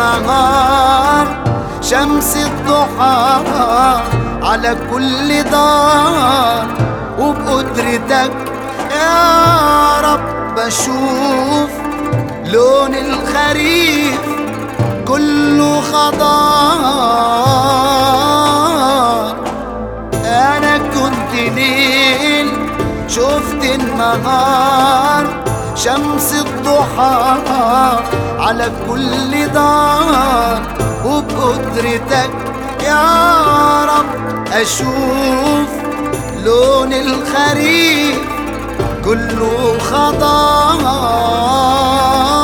النهار شمس الضحى على كل دار، وبقدرتك يا رب أشوف لون الخريف كله خضار. أنا كنت ليل شفت النهار شمس الضحى على كل دار، وبقدرتك يا رب أشوف لون الخريف كله خضار.